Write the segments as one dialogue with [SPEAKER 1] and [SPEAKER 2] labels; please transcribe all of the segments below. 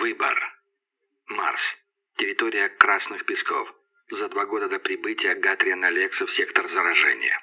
[SPEAKER 1] Выбор. Марс. Территория Красных Песков. За 2 года до прибытия Гатриана Лекса в сектор заражения.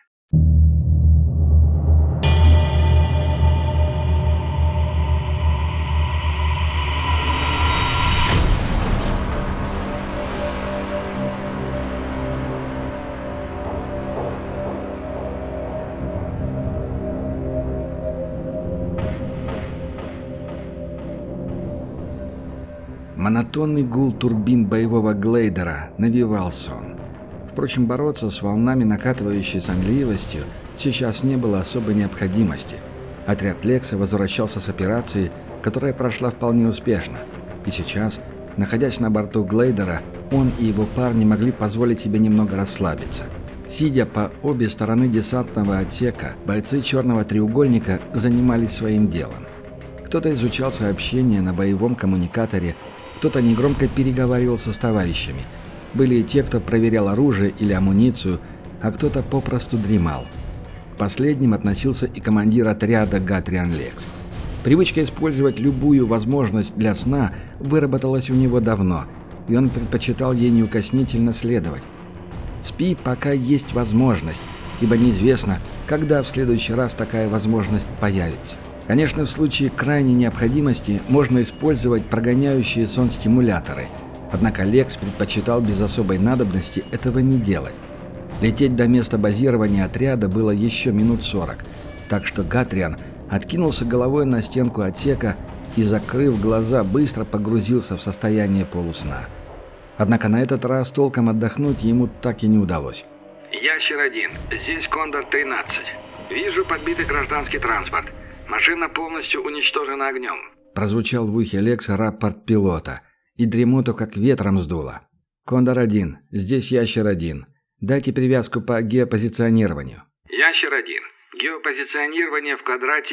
[SPEAKER 1] Монотонный гул турбин боевого глейдера навевал сон. Впрочем, бороться с волнами накатывающей сонливостью сейчас не было особой необходимости. Отряд Лекса возвращался с операции, которая прошла вполне успешно. И сейчас, находясь на борту глейдера, он и его парни могли позволить себе немного расслабиться. Сидя по обе стороны десантного отсека, бойцы «Черного треугольника» занимались своим делом. Кто-то изучал сообщения на боевом коммуникаторе, кто-то негромко переговаривался с товарищами. Были и те, кто проверял оружие или амуницию, а кто-то попросту дремал. К последним относился и командир отряда Гатриан Лекс. Привычка использовать любую возможность для сна выработалась у него давно, и он предпочитал ей неукоснительно следовать. «Спи, пока есть возможность, ибо неизвестно, когда в следующий раз такая возможность появится». Конечно, в случае крайней необходимости можно использовать прогоняющие сон стимуляторы, однако Лекс предпочитал без особой надобности этого не делать. Лететь до места базирования отряда было еще минут 40, так что Гатриан откинулся головой на стенку отсека и, закрыв глаза, быстро погрузился в состояние полусна. Однако на этот раз толком отдохнуть ему так и не удалось.
[SPEAKER 2] «Ящер-1, здесь Кондор-13. Вижу подбитый гражданский транспорт. Машина полностью уничтожена огнем»,
[SPEAKER 1] — прозвучал в ухе Лекса рапорт пилота, и дремоту как ветром сдуло. «Кондор-1, здесь Ящер-1. Дайте привязку по геопозиционированию».
[SPEAKER 2] «Ящер-1, геопозиционирование в квадрате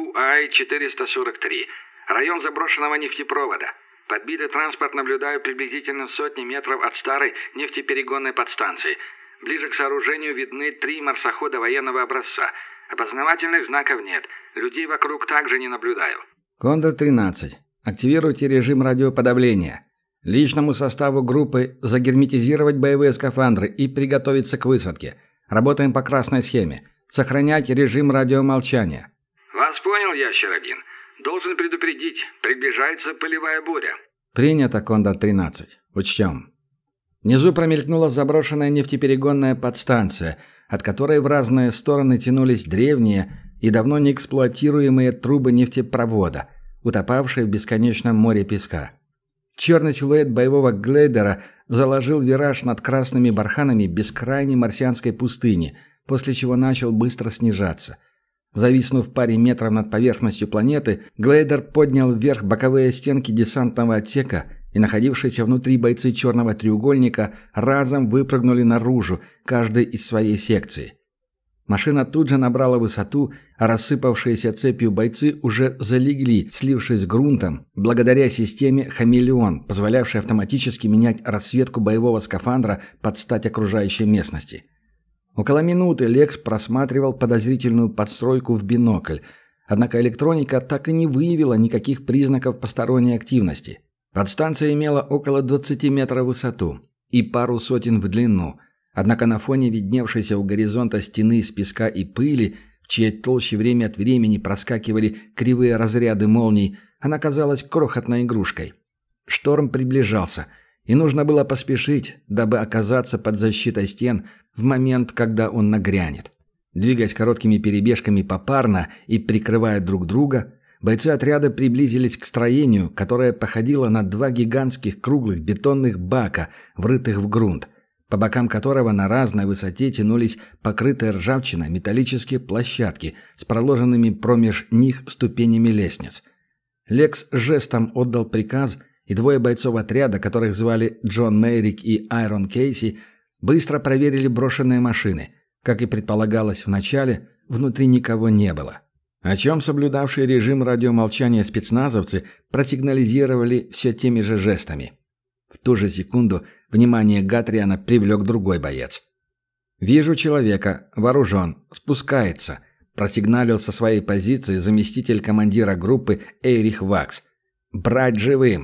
[SPEAKER 2] UI-443. Район заброшенного нефтепровода. Подбитый транспорт наблюдаю приблизительно в 100 метров от старой нефтеперегонной подстанции. Ближе к сооружению видны 3 марсохода военного образца. Опознавательных знаков нет. Людей вокруг также не наблюдаю».
[SPEAKER 1] «Кондор-13. Активируйте режим радиоподавления. Личному составу группы загерметизировать боевые скафандры и приготовиться к высадке. Работаем по красной схеме. Сохранять режим радиомолчания».
[SPEAKER 2] «Вас понял, Ящер-1. Должен предупредить. Приближается пылевая буря».
[SPEAKER 1] «Принято, Кондор-13. Учтем». Внизу промелькнула заброшенная нефтеперегонная подстанция, от которой в разные стороны тянулись древние и давно неэксплуатируемые трубы нефтепровода, утопавшие в бесконечном море песка. Черный силуэт боевого глейдера заложил вираж над красными барханами бескрайней марсианской пустыни, после чего начал быстро снижаться. Зависнув в паре метров над поверхностью планеты, глейдер поднял вверх боковые стенки десантного отсека, и находившиеся внутри бойцы «Черного треугольника» разом выпрыгнули наружу, каждый из своей секции. Машина тут же набрала высоту, а рассыпавшиеся цепью бойцы уже залегли, слившись с грунтом, благодаря системе «Хамелеон», позволявшей автоматически менять расцветку боевого скафандра под стать окружающей местности. Около минуты Лекс просматривал подозрительную подстройку в бинокль, однако электроника так и не выявила никаких признаков посторонней активности. Подстанция имела около 20 метров в высоту и пару сотен в длину, однако на фоне видневшейся у горизонта стены из песка и пыли, в чьей толще время от времени проскакивали кривые разряды молний, она казалась крохотной игрушкой. Шторм приближался, и нужно было поспешить, дабы оказаться под защитой стен в момент, когда он нагрянет. Двигаясь короткими перебежками попарно и прикрывая друг друга, бойцы отряда приблизились к строению, которое походило на 2 гигантских круглых бетонных бака, врытых в грунт, по бокам которого на разной высоте тянулись покрытые ржавчиной металлические площадки с проложенными промеж них ступенями лестниц. Лекс жестом отдал приказ, и 2 бойцов отряда, которых звали Джон Мейрик и Айрон Кейси, быстро проверили брошенные машины. Как и предполагалось вначале, внутри никого не было. О чем соблюдавшие режим радиомолчания спецназовцы просигнализировали все теми же жестами. В ту же секунду внимание Гатриана привлек другой боец. «Вижу человека, вооружен, спускается», – просигналил со своей позиции заместитель командира группы Эрих Вакс. «Брать живым.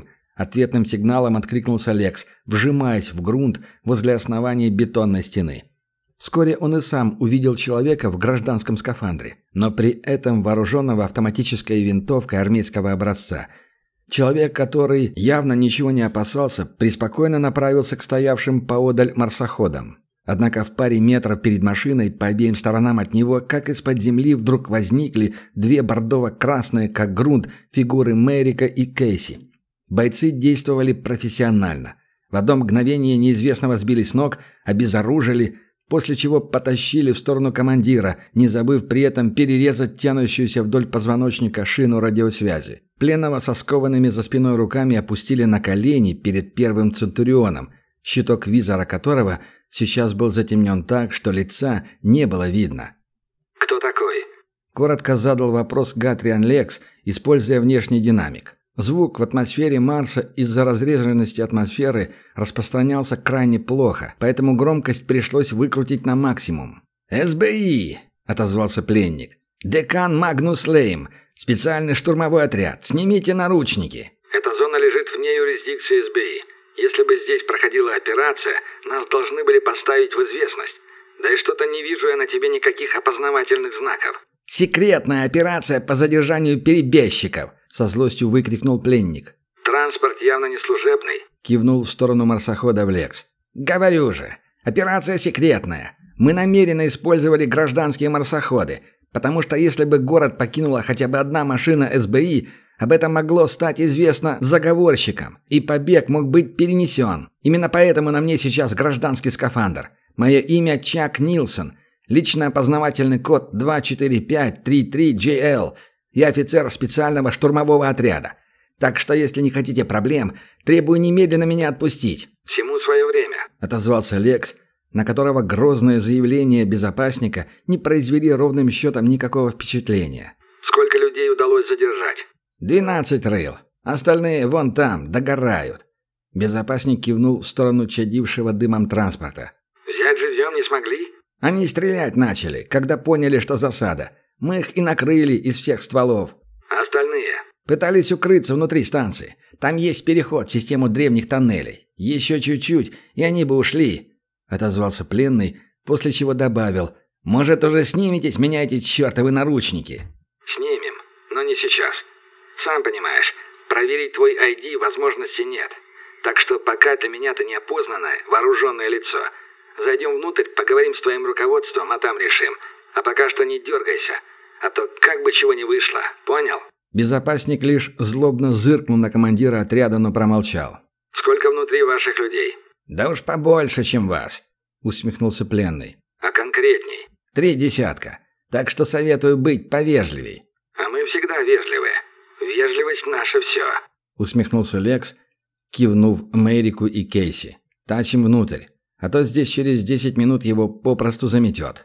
[SPEAKER 1] Ответным сигналом откликнулся Лекс, вжимаясь в грунт возле основания бетонной стены. Вскоре он и сам увидел человека в гражданском скафандре, но при этом вооруженного автоматической винтовкой армейского образца. Человек, который явно ничего не опасался, преспокойно направился к стоявшим поодаль марсоходам. Однако в паре метров перед машиной по обеим сторонам от него, как из-под земли, вдруг возникли две бордово-красные, как грунт, фигуры Мэрика и Кейси. Бойцы действовали профессионально. В одно мгновение неизвестного сбили с ног, обезоружили, после чего потащили в сторону командира, не забыв при этом перерезать тянущуюся вдоль позвоночника шину радиосвязи. Пленного со скованными за спиной руками опустили на колени перед первым центурионом, щиток визора которого сейчас был затемнен так, что лица не было видно.
[SPEAKER 2] «Кто такой?»
[SPEAKER 1] — коротко задал вопрос Гатриан Лекс, используя внешний динамик. Звук в атмосфере Марса из-за разреженности атмосферы распространялся крайне плохо, поэтому громкость пришлось выкрутить на максимум. «СБИ!» — отозвался пленник. «Декан Магнус Лейм. Специальный штурмовой отряд. Снимите наручники».
[SPEAKER 2] «Эта зона лежит вне юрисдикции СБИ. Если бы здесь проходила операция, нас должны были поставить в известность. Да и что-то не вижу я на тебе никаких опознавательных знаков».
[SPEAKER 1] «Секретная операция по задержанию перебежчиков!» — со злостью выкрикнул пленник.
[SPEAKER 2] «Транспорт явно не служебный»,
[SPEAKER 1] — кивнул в сторону марсохода Лекс. «Говорю же, операция секретная. Мы намеренно использовали гражданские марсоходы, потому что если бы город покинула хотя бы одна машина СБИ, об этом могло стать известно заговорщикам, и побег мог быть перенесен. Именно поэтому на мне сейчас гражданский скафандр. Мое имя Чак Нилсон. Личный опознавательный код 24533JL. Я офицер специального штурмового отряда. Так что, если не хотите проблем, требую немедленно меня отпустить».
[SPEAKER 2] «Всему свое время»,
[SPEAKER 1] — отозвался Лекс, на которого грозное заявление безопасника не произвели ровным счетом никакого впечатления.
[SPEAKER 2] «Сколько людей удалось задержать?»
[SPEAKER 1] 12 рыл. Остальные вон там, догорают». Безопасник кивнул в сторону чадившего дымом транспорта.
[SPEAKER 2] «Взять живьем не смогли?»
[SPEAKER 1] «Они стрелять начали, когда поняли, что засада. Мы их и накрыли из всех стволов».
[SPEAKER 2] «А остальные?»
[SPEAKER 1] «Пытались укрыться внутри станции. Там есть переход в систему древних тоннелей. Еще чуть-чуть, и они бы ушли», — отозвался пленный, после чего добавил: «Может, уже снимете с меня эти чертовы наручники?»
[SPEAKER 2] «Снимем, но не сейчас. Сам понимаешь, проверить твой ID возможности нет. Так что пока для меня ты неопознанное, вооруженное лицо. Зайдем внутрь, поговорим с твоим руководством, а там решим. А пока что не дергайся, а то как бы чего не вышло, понял?»
[SPEAKER 1] Безопасник лишь злобно зыркнул на командира отряда, но промолчал.
[SPEAKER 2] «Сколько внутри ваших людей?»
[SPEAKER 1] «Да уж побольше, чем вас», — усмехнулся пленный.
[SPEAKER 2] «А конкретней?»
[SPEAKER 1] 3 десятка. Так что советую быть повежливей».
[SPEAKER 2] «А мы всегда вежливые. Вежливость — наше все»,
[SPEAKER 1] — усмехнулся Лекс, кивнув Мэрику и Кейси. «Тащим внутрь, а то здесь через 10 минут его попросту заметет».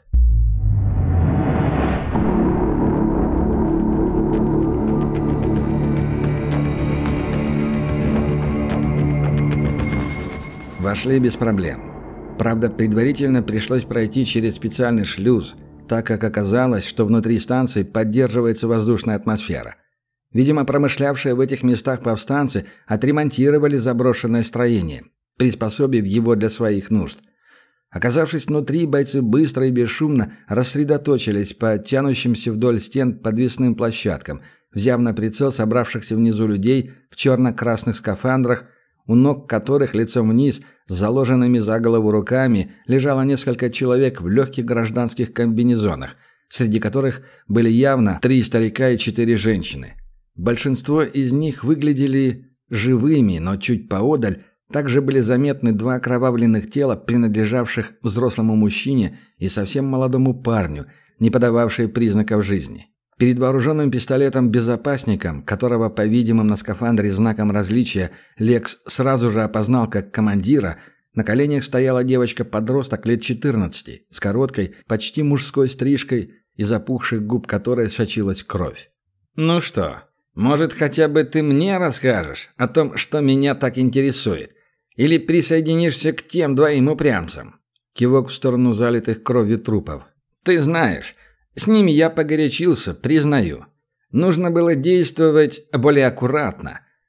[SPEAKER 1] Вошли без проблем. Правда, предварительно пришлось пройти через специальный шлюз, так как оказалось, что внутри станции поддерживается воздушная атмосфера. Видимо, промышлявшие в этих местах повстанцы отремонтировали заброшенное строение, приспособив его для своих нужд. Оказавшись внутри, бойцы быстро и бесшумно рассредоточились по тянущимся вдоль стен подвесным площадкам, взяв на прицел собравшихся внизу людей в черно-красных скафандрах, у ног которых лицом вниз с заложенными за голову руками лежало несколько человек в легких гражданских комбинезонах, среди которых были явно 3 старика и 4 женщины. Большинство из них выглядели живыми, но чуть поодаль также были заметны 2 окровавленных тела, принадлежавших взрослому мужчине и совсем молодому парню, не подававшие признаков жизни. Перед вооруженным пистолетом-безопасником, которого, по-видимому, на скафандре знаком различия Лекс сразу же опознал как командира, на коленях стояла девочка-подросток лет 14, с короткой, почти мужской стрижкой, из опухших губ которой сочилась кровь. «Ну что, может, хотя бы ты мне расскажешь о том, что меня так интересует? Или присоединишься к тем 2 упрямцам?» Кивок в сторону залитых кровью трупов. «Ты знаешь, с ними я погорячился, признаю. Нужно было действовать более аккуратно.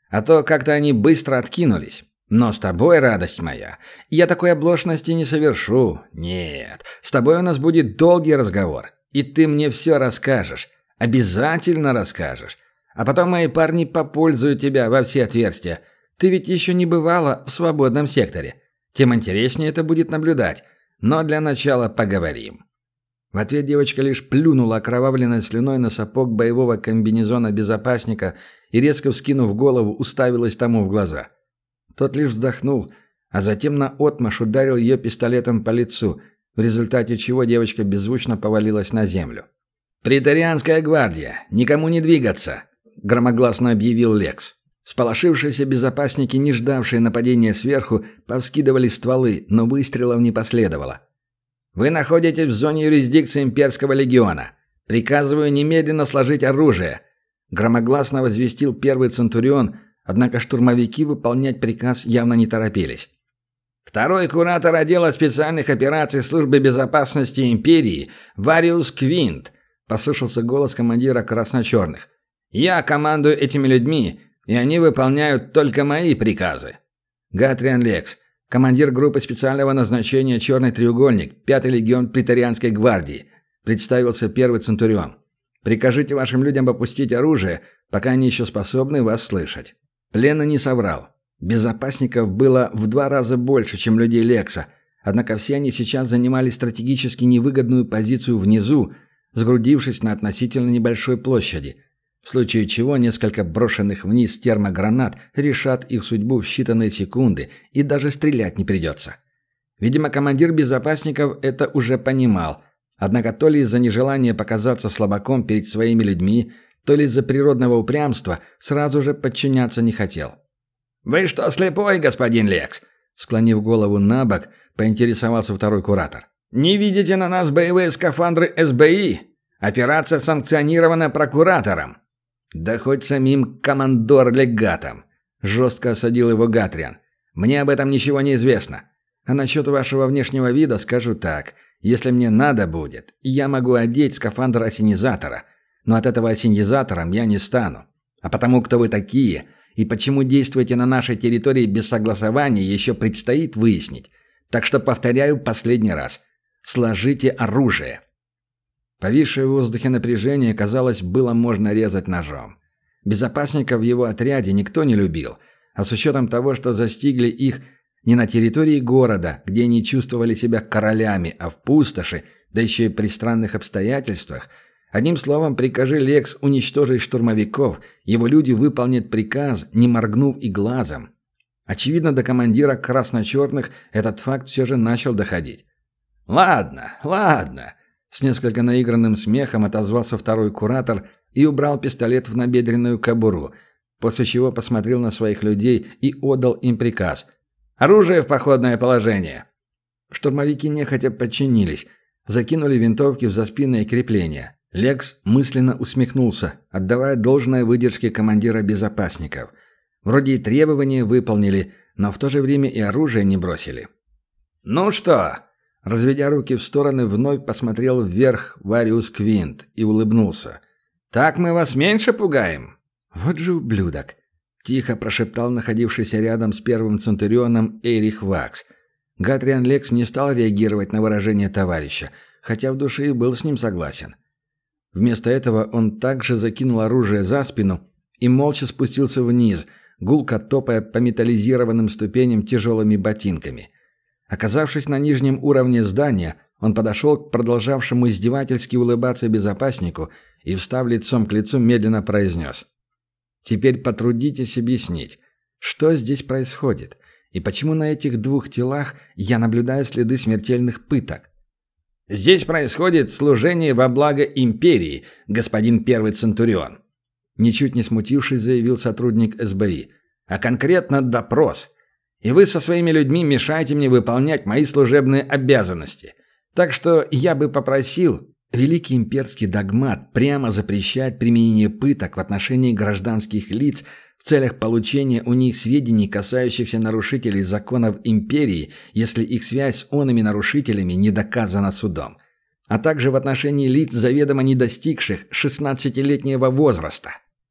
[SPEAKER 1] А то как-то они быстро откинулись. Но с тобой, радость моя, я такой оплошности не совершу. Нет, с тобой у нас будет долгий разговор. И ты мне все расскажешь. Обязательно расскажешь. А потом мои парни попользуют тебя во все отверстия. Ты ведь еще не бывала в свободном секторе. Тем интереснее это будет наблюдать. Но для начала поговорим». В ответ девочка лишь плюнула окровавленной слюной на сапог боевого комбинезона безопасника и, резко вскинув голову, уставилась тому в глаза. Тот лишь вздохнул, а затем наотмашь ударил ее пистолетом по лицу, в результате чего девочка беззвучно повалилась на землю. «Преторианская гвардия! Никому не двигаться!» – громогласно объявил Лекс. Всполошившиеся безопасники, не ждавшие нападения сверху, повскидывали стволы, но выстрелов не последовало. «Вы находитесь в зоне юрисдикции Имперского легиона. Приказываю немедленно сложить оружие!» – громогласно возвестил первый Центурион, однако штурмовики выполнять приказ явно не торопились. «Второй куратор отдела специальных операций Службы безопасности Империи Вариус Квинт», – послышался голос командира красно-черных. «Я командую этими людьми, и они выполняют только мои приказы». «Гатриан Лекс, командир группы специального назначения «Черный треугольник», 5-й легион Преторианской гвардии», – представился первый Центурион. «Прикажите вашим людям опустить оружие, пока они еще способны вас слышать». Пленный не соврал. Безопасников было в 2 раза больше, чем людей Лекса, однако все они сейчас занимали стратегически невыгодную позицию внизу, сгрудившись на относительно небольшой площади, в случае чего несколько брошенных вниз термогранат решат их судьбу в считанные секунды, и даже стрелять не придется. Видимо, командир безопасников это уже понимал, однако то ли из-за нежелания показаться слабаком перед своими людьми, то ли из-за природного упрямства сразу же подчиняться не хотел. «Вы что, слепой, господин Лекс?» Склонив голову на бок, поинтересовался второй куратор. «Не видите на нас боевые скафандры СБИ? Операция санкционирована прокуратором». «Да хоть самим командор-легатом», – жестко осадил его Гатриан. «Мне об этом ничего не известно. А насчет вашего внешнего вида скажу так. Если мне надо будет, я могу одеть скафандр ассенизатора. Но от этого ассенизатором я не стану. А потому, кто вы такие и почему действуете на нашей территории без согласования, еще предстоит выяснить. Так что повторяю последний раз. Сложите оружие». Повисшее в воздухе напряжение, казалось, было можно резать ножом. Безопасников в его отряде никто не любил, а с учетом того, что застигли их не на территории города, где они чувствовали себя королями, а в пустоши, да еще и при странных обстоятельствах, одним словом, прикажи Лекс уничтожить штурмовиков, его люди выполнят приказ, не моргнув и глазом. Очевидно, до командира красно-черных этот факт все же начал доходить. «Ладно, ладно», — с несколько наигранным смехом отозвался второй куратор и убрал пистолет в набедренную кобуру, после чего посмотрел на своих людей и отдал им приказ. «Оружие в походное положение». Штурмовики нехотя подчинились, закинули винтовки в заспинные крепления. Лекс мысленно усмехнулся, отдавая должное выдержке командира безопасников. Вроде и требования выполнили, но в то же время и оружие не бросили. «Ну что?» Разведя руки в стороны, вновь посмотрел вверх Вариус Квинт и улыбнулся. «Так мы вас меньше пугаем?» «Вот же ублюдок!» – тихо прошептал находившийся рядом с первым Центурионом Эрих Вакс. Гатриан Лекс не стал реагировать на выражение товарища, хотя в душе и был с ним согласен. Вместо этого он также закинул оружие за спину и молча спустился вниз, гулко топая по металлизированным ступеням тяжелыми ботинками. Оказавшись на нижнем уровне здания, он подошел к продолжавшему издевательски улыбаться безопаснику и, встав лицом к лицу, медленно произнес: «Теперь потрудитесь объяснить, что здесь происходит, и почему на этих 2 телах я наблюдаю следы смертельных пыток». «Здесь происходит служение во благо империи, господин первый Центурион», ничуть не смутившись, заявил сотрудник СБИ, «а конкретно допрос. И вы со своими людьми мешаете мне выполнять мои служебные обязанности. Так что я бы попросил...» Великий имперский догмат прямо запрещает применение пыток в отношении гражданских лиц в целях получения у них сведений, касающихся нарушителей законов империи, если их связь с оными нарушителями не доказана судом, а также в отношении лиц, заведомо не достигших 16-летнего возраста.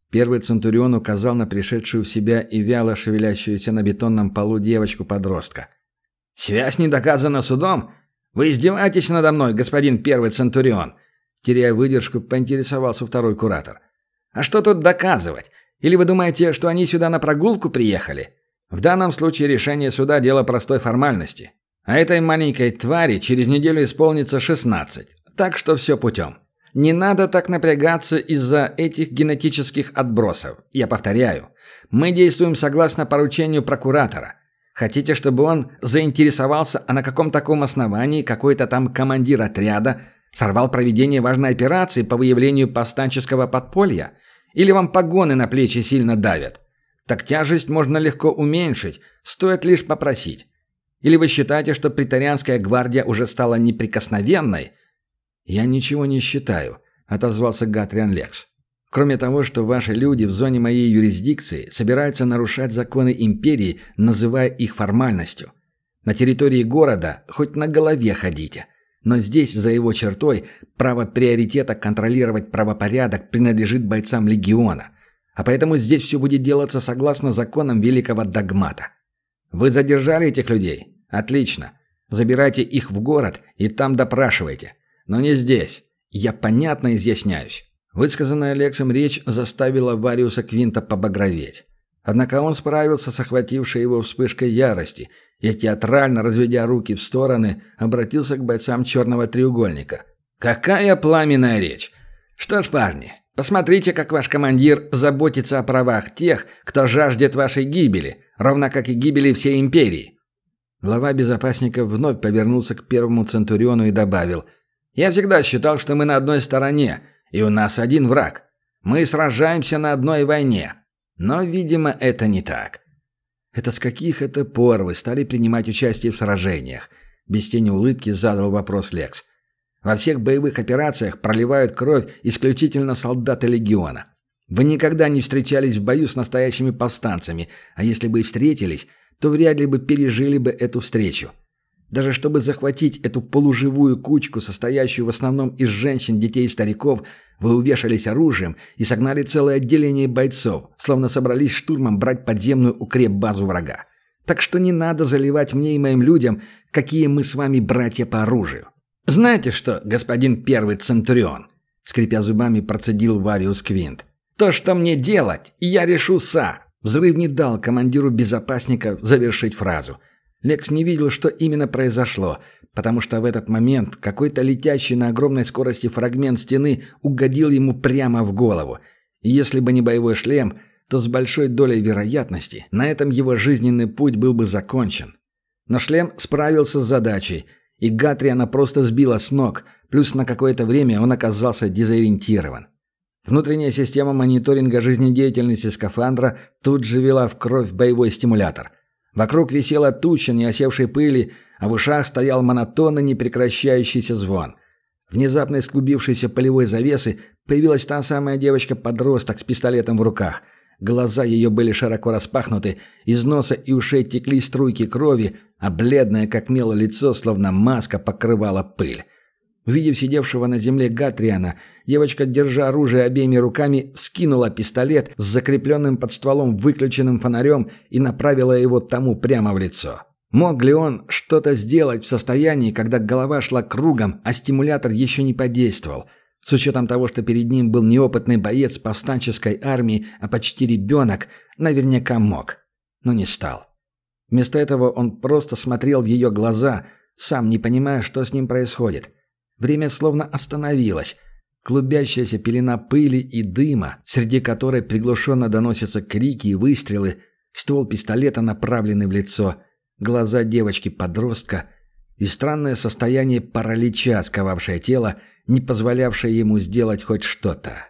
[SPEAKER 1] Первый Центурион указал на пришедшую в себя и вяло шевелящуюся на бетонном полу девочку-подростка. «Связь не доказана судом? Вы издеваетесь надо мной, господин Первый Центурион?» Теряя выдержку, поинтересовался второй куратор. «А что тут доказывать? Или вы думаете, что они сюда на прогулку приехали? В данном случае решение суда – дело простой формальности. А этой маленькой твари через неделю исполнится 16. Так что все путем. Не надо так напрягаться из-за этих генетических отбросов. Я повторяю, мы действуем согласно поручению прокуратора. Хотите, чтобы он заинтересовался, а на каком таком основании какой-то там командир отряда сорвал проведение важной операции по выявлению повстанческого подполья? Или вам погоны на плечи сильно давят? Так тяжесть можно легко уменьшить, стоит лишь попросить. Или вы считаете, что претарианская гвардия уже стала неприкосновенной?» «Я ничего не считаю», — отозвался Гатриан Лекс. «Кроме того, что ваши люди в зоне моей юрисдикции собираются нарушать законы империи, называя их формальностью. На территории города хоть на голове ходите. Но здесь, за его чертой, право приоритета контролировать правопорядок принадлежит бойцам легиона. А поэтому здесь все будет делаться согласно законам великого догмата. Вы задержали этих людей? Отлично. Забирайте их в город и там допрашивайте. Но не здесь. Я понятно изъясняюсь». Высказанная Лексом речь заставила Вариуса Квинта побагроветь. Однако он справился с охватившей его вспышкой ярости и, театрально разведя руки в стороны, обратился к бойцам черного треугольника. «Какая пламенная речь! Что ж, парни, посмотрите, как ваш командир заботится о правах тех, кто жаждет вашей гибели, равно как и гибели всей империи». Глава безопасников вновь повернулся к первому Центуриону и добавил: «Я всегда считал, что мы на одной стороне, и у нас один враг. Мы сражаемся на одной войне. Но, видимо, это не так». «Это с каких это пор вы стали принимать участие в сражениях?» Без тени улыбки задал вопрос Лекс. «Во всех боевых операциях проливают кровь исключительно солдаты легиона. Вы никогда не встречались в бою с настоящими повстанцами, а если бы и встретились, то вряд ли бы пережили бы эту встречу. Даже чтобы захватить эту полуживую кучку, состоящую в основном из женщин, детей и стариков, вы увешались оружием и согнали целое отделение бойцов, словно собрались штурмом брать подземную укрепбазу врага. Так что не надо заливать мне и моим людям, какие мы с вами братья по оружию. Знаете что, господин Первый Центурион?» Скрипя зубами, процедил Вариус Квинт. «То, что мне делать, я решу сам». Взрыв не дал командиру безопасников завершить фразу. Лекс не видел, что именно произошло, потому что в этот момент какой-то летящий на огромной скорости фрагмент стены угодил ему прямо в голову. И если бы не боевой шлем, то с большой долей вероятности на этом его жизненный путь был бы закончен. Но шлем справился с задачей, и Гатриана просто сбила с ног, плюс на какое-то время он оказался дезориентирован. Внутренняя система мониторинга жизнедеятельности скафандра тут же вела в кровь боевой стимулятор. Вокруг висела туча неосевшей пыли, а в ушах стоял монотонно непрекращающийся звон. Внезапно из клубившейся полевой завесы появилась та самая девочка-подросток с пистолетом в руках. Глаза ее были широко распахнуты, из носа и ушей текли струйки крови, а бледное, как мело, лицо, словно маска, покрывала пыль. Увидев сидевшего на земле Гатриана, девочка, держа оружие обеими руками, вскинула пистолет с закрепленным под стволом выключенным фонарем и направила его тому прямо в лицо. Мог ли он что-то сделать в состоянии, когда голова шла кругом, а стимулятор еще не подействовал? С учетом того, что перед ним был неопытный боец повстанческой армии, а почти ребенок, наверняка мог. Но не стал. Вместо этого он просто смотрел в ее глаза, сам не понимая, что с ним происходит. Время словно остановилось. Клубящаяся пелена пыли и дыма, среди которой приглушенно доносятся крики и выстрелы, ствол пистолета, направленный в лицо, глаза девочки-подростка и странное состояние паралича, сковавшее тело, не позволявшее ему сделать хоть что-то.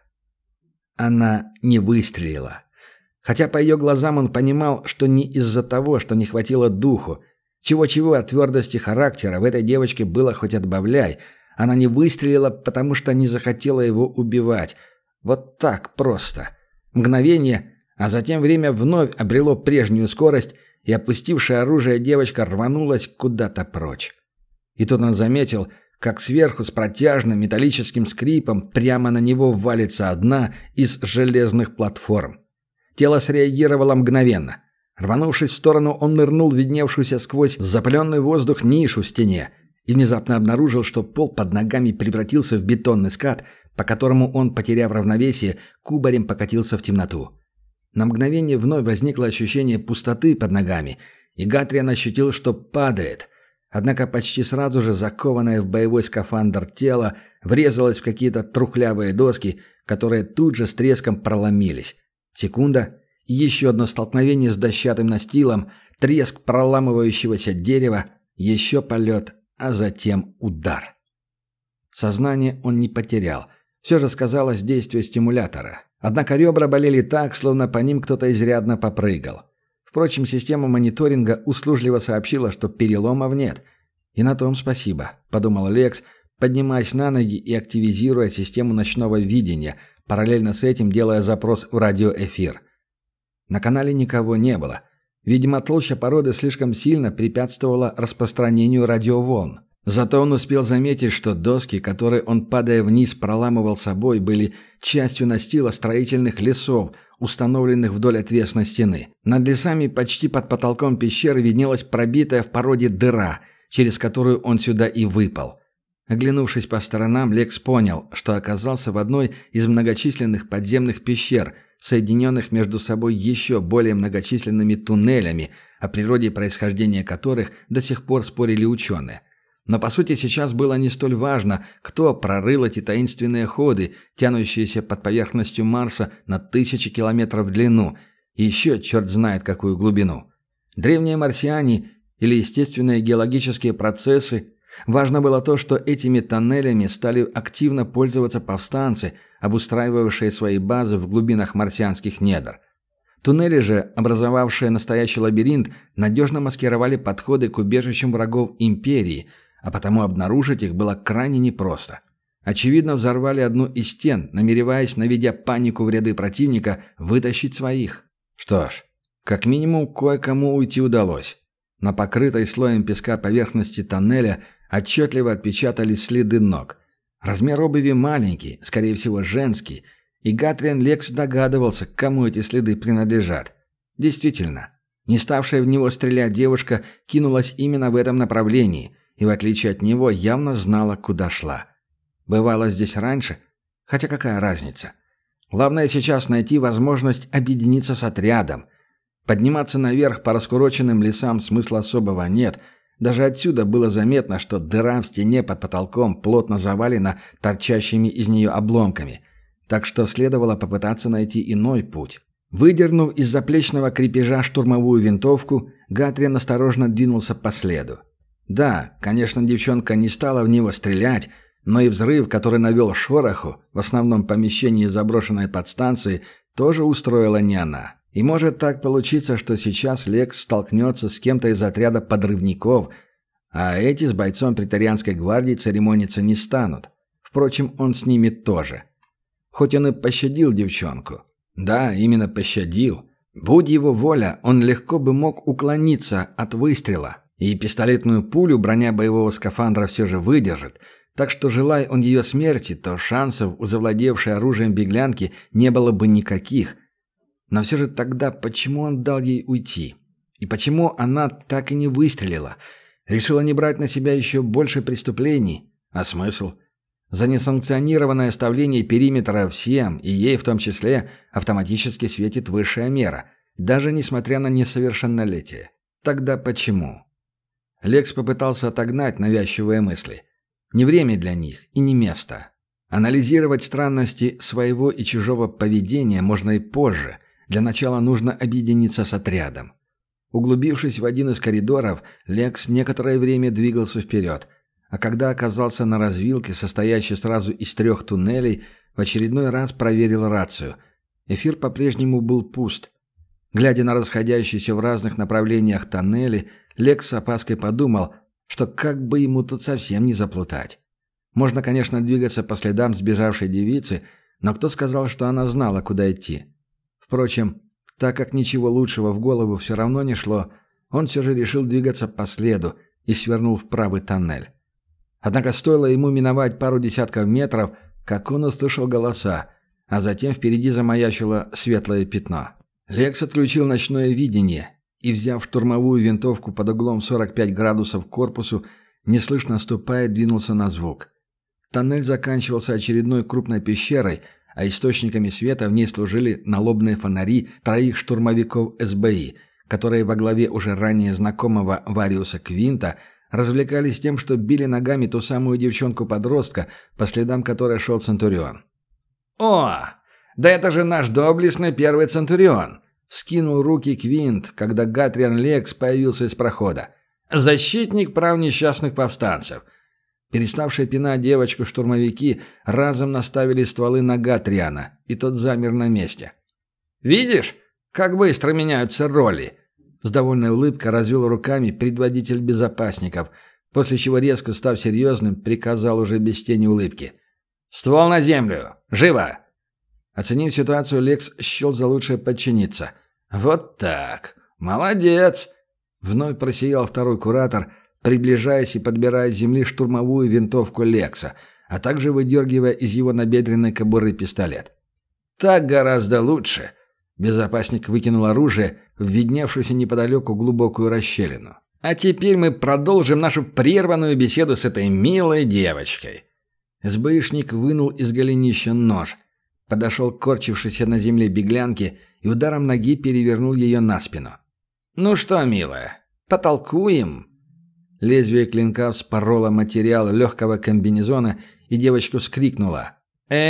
[SPEAKER 1] Она не выстрелила. Хотя по ее глазам он понимал, что не из-за того, что не хватило духу. Чего-чего от твердости характера в этой девочке было хоть отбавляй. Она не выстрелила, потому что не захотела его убивать. Вот так просто. Мгновение, а затем время вновь обрело прежнюю скорость, и опустившая оружие девочка рванулась куда-то прочь. И тут он заметил, как сверху с протяжным металлическим скрипом прямо на него валится одна из железных платформ. Тело среагировало мгновенно. Рванувшись в сторону, он нырнул в видневшуюся сквозь запыленный воздух нишу в стене и внезапно обнаружил, что пол под ногами превратился в бетонный скат, по которому он, потеряв равновесие, кубарем покатился в темноту. На мгновение вновь возникло ощущение пустоты под ногами, и Гатриан ощутил, что падает. Однако почти сразу же закованное в боевой скафандр тело врезалось в какие-то трухлявые доски, которые тут же с треском проломились. Секунда, и еще одно столкновение с дощатым настилом, треск проламывающегося дерева, еще полет, а затем удар. Сознание он не потерял. Все же сказалось действие стимулятора. Однако ребра болели так, словно по ним кто-то изрядно попрыгал. Впрочем, система мониторинга услужливо сообщила, что переломов нет. «И на том спасибо», — подумал Лекс, поднимаясь на ноги и активизируя систему ночного видения, параллельно с этим делая запрос в радиоэфир. На канале никого не было. Видимо, толща породы слишком сильно препятствовала распространению радиоволн. Зато он успел заметить, что доски, которые он, падая вниз, проламывал собой, были частью настила строительных лесов, установленных вдоль отвесной стены. Над лесами почти под потолком пещеры виднелась пробитая в породе дыра, через которую он сюда и выпал. Оглянувшись по сторонам, Лекс понял, что оказался в одной из многочисленных подземных пещер, соединенных между собой еще более многочисленными туннелями, о природе происхождения которых до сих пор спорили ученые. Но по сути сейчас было не столь важно, кто прорыл эти таинственные ходы, тянущиеся под поверхностью Марса на тысячи километров в длину, и еще черт знает какую глубину. Древние марсиане или естественные геологические процессы. Важно было то, что этими тоннелями стали активно пользоваться повстанцы, обустраивавшие свои базы в глубинах марсианских недр. Туннели же, образовавшие настоящий лабиринт, надежно маскировали подходы к убежищам врагов империи, а потому обнаружить их было крайне непросто. Очевидно, взорвали одну из стен, намереваясь, наведя панику в ряды противника, вытащить своих. Что ж, как минимум кое-кому уйти удалось. На покрытой слоем песка поверхности тоннеля отчетливо отпечатались следы ног. Размер обуви маленький, скорее всего женский, и Гатриан Лекс догадывался, к кому эти следы принадлежат. Действительно, не ставшая в него стрелять девушка кинулась именно в этом направлении и, в отличие от него, явно знала, куда шла. Бывало здесь раньше, хотя какая разница. Главное сейчас найти возможность объединиться с отрядом. Подниматься наверх по раскуроченным лесам смысла особого нет. Даже отсюда было заметно, что дыра в стене под потолком плотно завалена торчащими из нее обломками. Так что следовало попытаться найти иной путь. Выдернув из заплечного крепежа штурмовую винтовку, Гатриан осторожно двинулся по следу. Да, конечно, девчонка не стала в него стрелять, но и взрыв, который навел шороху, в основном помещении заброшенной подстанции, тоже устроила не она. И может так получиться, что сейчас Лекс столкнется с кем-то из отряда подрывников, а эти с бойцом претарианской гвардии церемониться не станут. Впрочем, он с ними тоже. Хоть он и пощадил девчонку. Да, именно пощадил. Будь его воля, он легко бы мог уклониться от выстрела. И пистолетную пулю броня боевого скафандра все же выдержит. Так что, желая он ее смерти, то шансов у завладевшей оружием беглянки не было бы никаких. Но все же тогда почему он дал ей уйти? И почему она так и не выстрелила? Решила не брать на себя еще больше преступлений? А смысл? За несанкционированное оставление периметра всем, и ей в том числе, автоматически светит высшая мера, даже несмотря на несовершеннолетие. Тогда почему? Лекс попытался отогнать навязчивые мысли. Не время для них и не место. Анализировать странности своего и чужого поведения можно и позже. Для начала нужно объединиться с отрядом. Углубившись в один из коридоров, Лекс некоторое время двигался вперед, а когда оказался на развилке, состоящей сразу из 3 туннелей, в очередной раз проверил рацию. Эфир по-прежнему был пуст. Глядя на расходящиеся в разных направлениях тоннели, Лекс с опаской подумал, что как бы ему тут совсем не заплутать. Можно, конечно, двигаться по следам сбежавшей девицы, но кто сказал, что она знала, куда идти? Впрочем, так как ничего лучшего в голову все равно не шло, он все же решил двигаться по следу и свернул в правый тоннель. Однако стоило ему миновать пару десятков метров, как он услышал голоса, а затем впереди замаячило светлое пятно. Лекс отключил ночное видение и, взяв штурмовую винтовку под углом 45 градусов к корпусу, неслышно ступая, двинулся на звук. Тоннель заканчивался очередной крупной пещерой, а источниками света в ней служили налобные фонари 3 штурмовиков СБИ, которые во главе уже ранее знакомого Вариуса Квинта развлекались тем, что били ногами ту самую девчонку-подростка, по следам которой шел Центурион.
[SPEAKER 2] «О, да это же наш доблестный первый Центурион!»
[SPEAKER 1] — вскинул руки Квинт, когда Гатриан Лекс появился из прохода.
[SPEAKER 2] «Защитник прав несчастных повстанцев!»
[SPEAKER 1] Переставшие пинать девочку-штурмовики разом наставили стволы на Гатриана, и тот замер на месте.
[SPEAKER 2] «Видишь, как быстро меняются роли?»
[SPEAKER 1] С довольной улыбкой развел руками предводитель безопасников, после чего, резко став серьезным, приказал уже без тени улыбки.
[SPEAKER 2] «Ствол на землю! Живо!»
[SPEAKER 1] Оценив ситуацию, Лекс счел за лучшее подчиниться.
[SPEAKER 2] «Вот так! Молодец!»
[SPEAKER 1] Вновь просиял второй куратор, приближаясь и подбирая с земли штурмовую винтовку Лекса, а также выдергивая из его набедренной кобуры пистолет.
[SPEAKER 2] «Так гораздо лучше!»
[SPEAKER 1] Безопасник выкинул оружие в видневшуюся неподалеку глубокую расщелину.
[SPEAKER 2] «А теперь мы продолжим нашу прерванную беседу с этой милой девочкой».
[SPEAKER 1] СБИшник вынул из голенища нож, подошел к корчившейся на земле беглянке и ударом ноги перевернул ее на спину.
[SPEAKER 2] «Ну что, милая, потолкуем?»
[SPEAKER 1] Лезвие клинка вспороло материал легкого комбинезона, и девочка вскрикнула.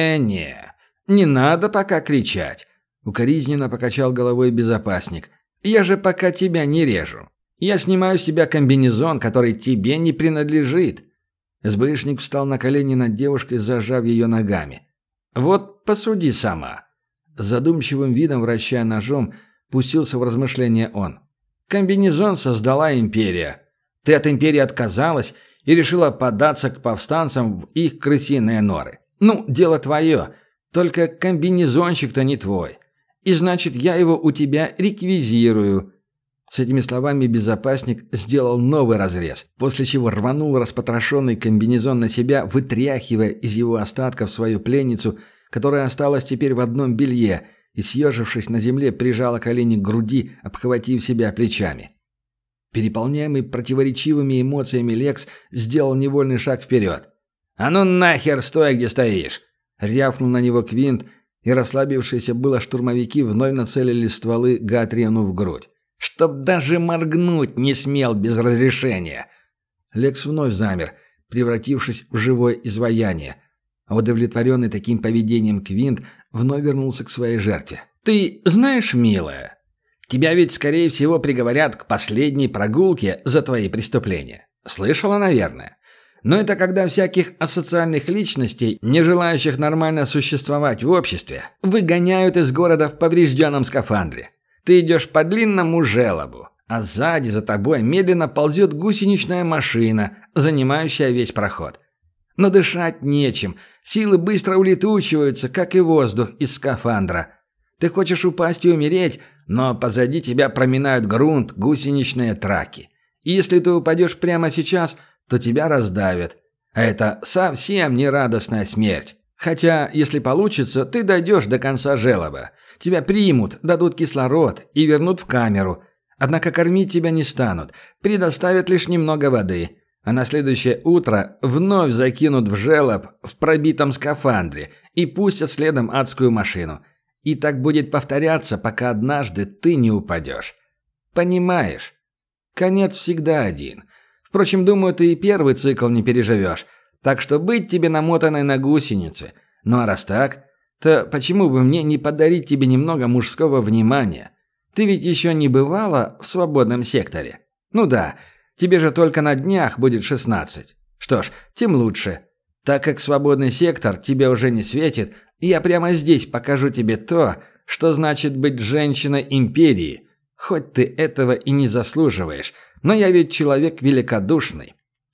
[SPEAKER 2] Не надо пока кричать», —
[SPEAKER 1] укоризненно покачал головой безопасник.
[SPEAKER 2] «Я же пока тебя не режу. Я снимаю с тебя комбинезон, который тебе не принадлежит».
[SPEAKER 1] СБИшник встал на колени над девушкой, зажав ее ногами.
[SPEAKER 2] «Вот посуди сама».
[SPEAKER 1] С задумчивым видом, вращая ножом, пустился в размышления он.
[SPEAKER 2] «Комбинезон создала империя. Ты от империи отказалась и решила податься к повстанцам в их крысиные норы. Ну, дело твое, только комбинезончик-то не твой. И значит, я его у тебя реквизирую».
[SPEAKER 1] С этими словами безопасник сделал новый разрез, после чего рванул распотрошенный комбинезон на себя, вытряхивая из его остатков свою пленницу, которая осталась теперь в одном белье, и, съежившись на земле, прижала колени к груди, обхватив себя плечами. Переполняемый противоречивыми эмоциями Лекс сделал невольный шаг вперед.
[SPEAKER 2] «А ну нахер стой, где стоишь!»
[SPEAKER 1] — рявкнул на него Квинт, и расслабившиеся было штурмовики вновь нацелили стволы Гатриану в грудь.
[SPEAKER 2] «Чтоб даже моргнуть не смел без разрешения!»
[SPEAKER 1] Лекс вновь замер, превратившись в живое изваяние. А удовлетворенный таким поведением Квинт вновь вернулся к своей жертве.
[SPEAKER 2] «Ты знаешь, милая, тебя ведь, скорее всего, приговорят к последней прогулке за твои преступления. Слышала, наверное? Но это когда всяких асоциальных личностей, не желающих нормально существовать в обществе, выгоняют из города в поврежденном скафандре. Ты идешь по длинному желобу, а сзади за тобой медленно ползет гусеничная машина, занимающая весь проход. Но дышать нечем, силы быстро улетучиваются, как и воздух из скафандра. Ты хочешь упасть и умереть, но позади тебя проминают грунт гусеничные траки. И если ты упадешь прямо сейчас, то тебя раздавят. А это совсем не радостная смерть. Хотя, если получится, ты дойдешь до конца желоба. Тебя примут, дадут кислород и вернут в камеру. Однако кормить тебя не станут, предоставят лишь немного воды. А на следующее утро вновь закинут в желоб в пробитом скафандре и пустят следом адскую машину. И так будет повторяться, пока однажды ты не упадешь. Понимаешь? Конец всегда один. Впрочем, думаю, ты и первый цикл не переживешь. Так что быть тебе намотанной на гусеницы. Ну а раз так, то почему бы мне не подарить тебе немного мужского внимания? Ты ведь еще не бывала в свободном секторе? Ну да, тебе же только на днях будет 16. Что ж, тем лучше. Так как свободный сектор тебе уже не светит, я прямо здесь покажу тебе то, что значит быть женщиной империи. Хоть ты этого и не заслуживаешь, но я ведь человек великодушный».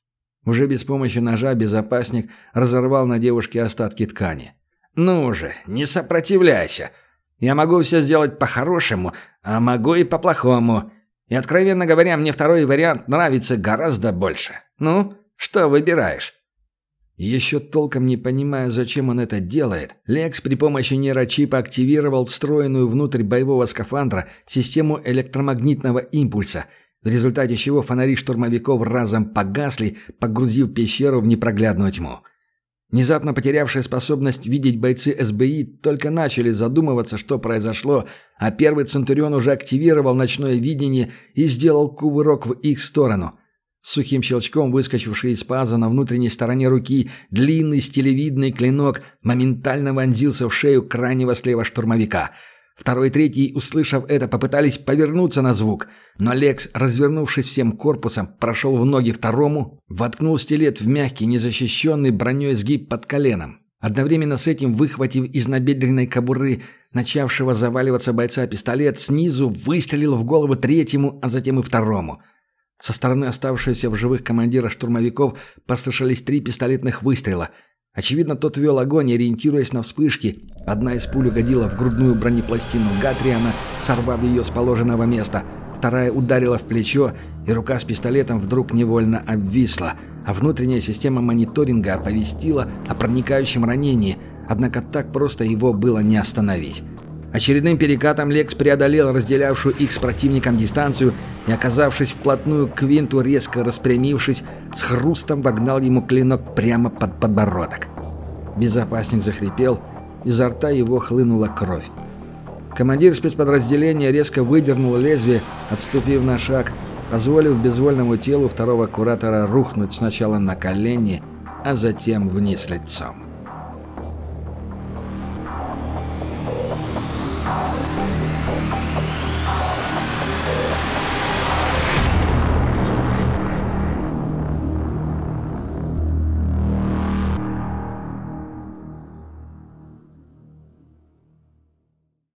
[SPEAKER 1] Уже без помощи ножа безопасник разорвал на девушке остатки ткани.
[SPEAKER 2] «Ну же, не сопротивляйся. Я могу все сделать по-хорошему, а могу и по-плохому. И, откровенно говоря, мне второй вариант нравится гораздо больше. Ну, что выбираешь?»
[SPEAKER 1] И еще толком не понимая, зачем он это делает, Лекс при помощи нейрочипа активировал встроенную внутрь боевого скафандра систему электромагнитного импульса, в результате чего фонари штурмовиков разом погасли, погрузив пещеру в непроглядную тьму. Внезапно потерявшие способность видеть бойцы СБИ только начали задумываться, что произошло, а первый Центурион уже активировал ночное видение и сделал кувырок в их сторону. С сухим щелчком, выскочивший из паза на внутренней стороне руки, длинный стилевидный клинок моментально вонзился в шею крайнего слева штурмовика. Второй и третий, услышав это, попытались повернуться на звук, но Лекс, развернувшись всем корпусом, прошел в ноги второму, воткнул стилет в мягкий, незащищенный броней сгиб под коленом. Одновременно с этим, выхватив из набедренной кобуры начавшего заваливаться бойца пистолет, снизу выстрелил в голову третьему, а затем и второму. Со стороны оставшегося в живых командира штурмовиков послышались 3 пистолетных выстрела. Очевидно, тот вел огонь, ориентируясь на вспышки. Одна из пуль угодила в грудную бронепластину Гатриана, сорвав ее с положенного места. Вторая ударила в плечо, и рука с пистолетом вдруг невольно обвисла, а внутренняя система мониторинга оповестила о проникающем ранении, однако так просто его было не остановить. Очередным перекатом Лекс преодолел разделявшую их с противником дистанцию и, оказавшись вплотную к Квинту, резко распрямившись, с хрустом вогнал ему клинок прямо под подбородок. Безопасник захрипел, изо рта его хлынула кровь. Командир спецподразделения резко выдернул лезвие, отступив на шаг, позволив безвольному телу второго куратора рухнуть сначала на колени, а затем вниз лицом.